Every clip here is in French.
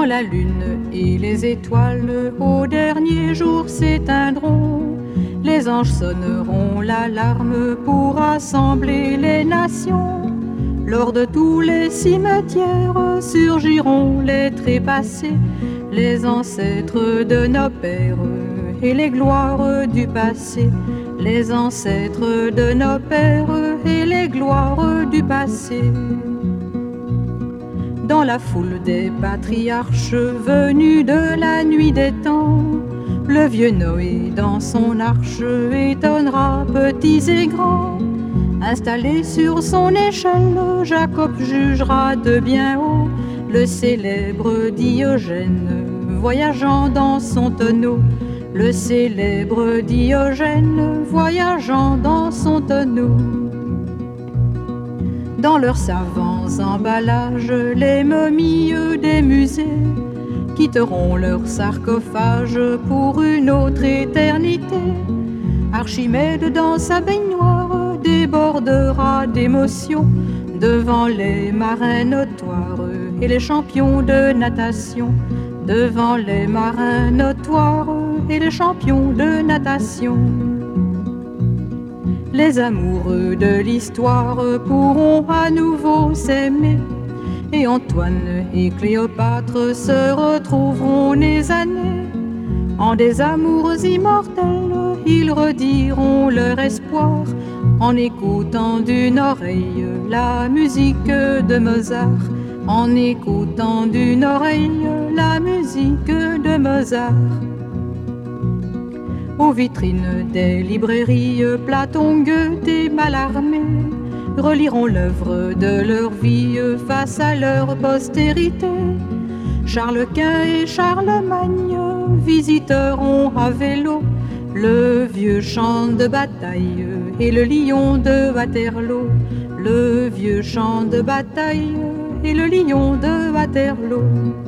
la lune et les étoiles au dernier jour s'éteindront, les anges sonneront l'alarme pour rassembler les nations. Lors de tous les cimetières surgiront les trépassés, les ancêtres de nos pères et les gloires du passé, les ancêtres de nos pères et les gloires du passé. Dans la foule des patriarches venus de la nuit des temps, le vieux Noé dans son arche étonnera petits et grands. Installé sur son échelle, Jacob jugera de bien haut le célèbre Diogène voyageant dans son tonneau, le célèbre Diogène voyageant dans son tonneau. Dans leurs savants emballages, les momies des musées quitteront leur sarcophage pour une autre éternité. Archimède dans sa baignoire débordera d'émotion devant les marins notoires et les champions de natation, devant les marins notoires et les champions de natation. Les amoureux de l'histoire pourront à nouveau s'aimer, et Antoine et Cléopâtre se retrouveront nez à nez. En des amours immortels, ils rediront leur espoir en écoutant d'une oreille la musique de Mozart, en écoutant d'une oreille la musique de Mozart. Aux vitrines des librairies, Platon, Goethe et Mallarmé reliront l'œuvre de leur vie face à leur postérité. Charles Quint et Charlemagne visiteront à vélo le vieux champ de bataille et le lion de Waterloo, le vieux champ de bataille et le lion de Waterloo.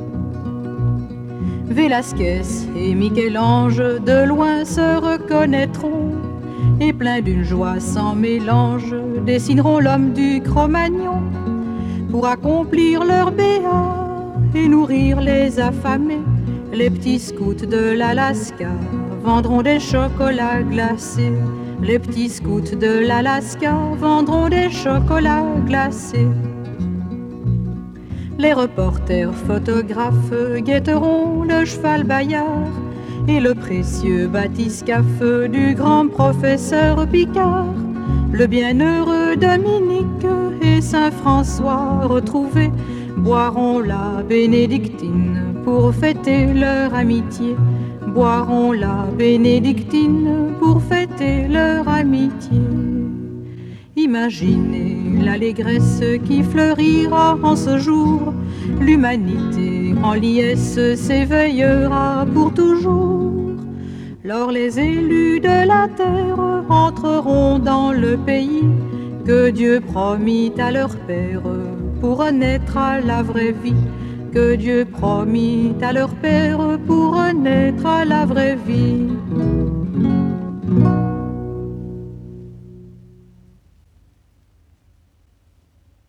Vélasquez et Michel-Ange de loin se reconnaîtront et pleins d'une joie sans mélange dessineront l'homme du Cro-Magnon pour accomplir leur béat et nourrir les affamés. Les petits scouts de l'Alaska vendront des chocolats glacés. Les petits scouts de l'Alaska vendront des chocolats glacés. Les reporters photographes guetteront le cheval Bayard et le précieux bathyscaphe du grand professeur Picard. Le bienheureux Dominique et Saint François retrouvés boiront la bénédictine pour fêter leur amitié, boiront la bénédictine pour fêter leur amitié. Imaginez l'allégresse qui fleurira en ce jour, l'humanité en liesse s'éveillera pour toujours. Lors les élus de la terre entreront dans le pays que Dieu promit à leur père pour renaître à la vraie vie, que Dieu promit à leur père pour renaître à la vraie vie.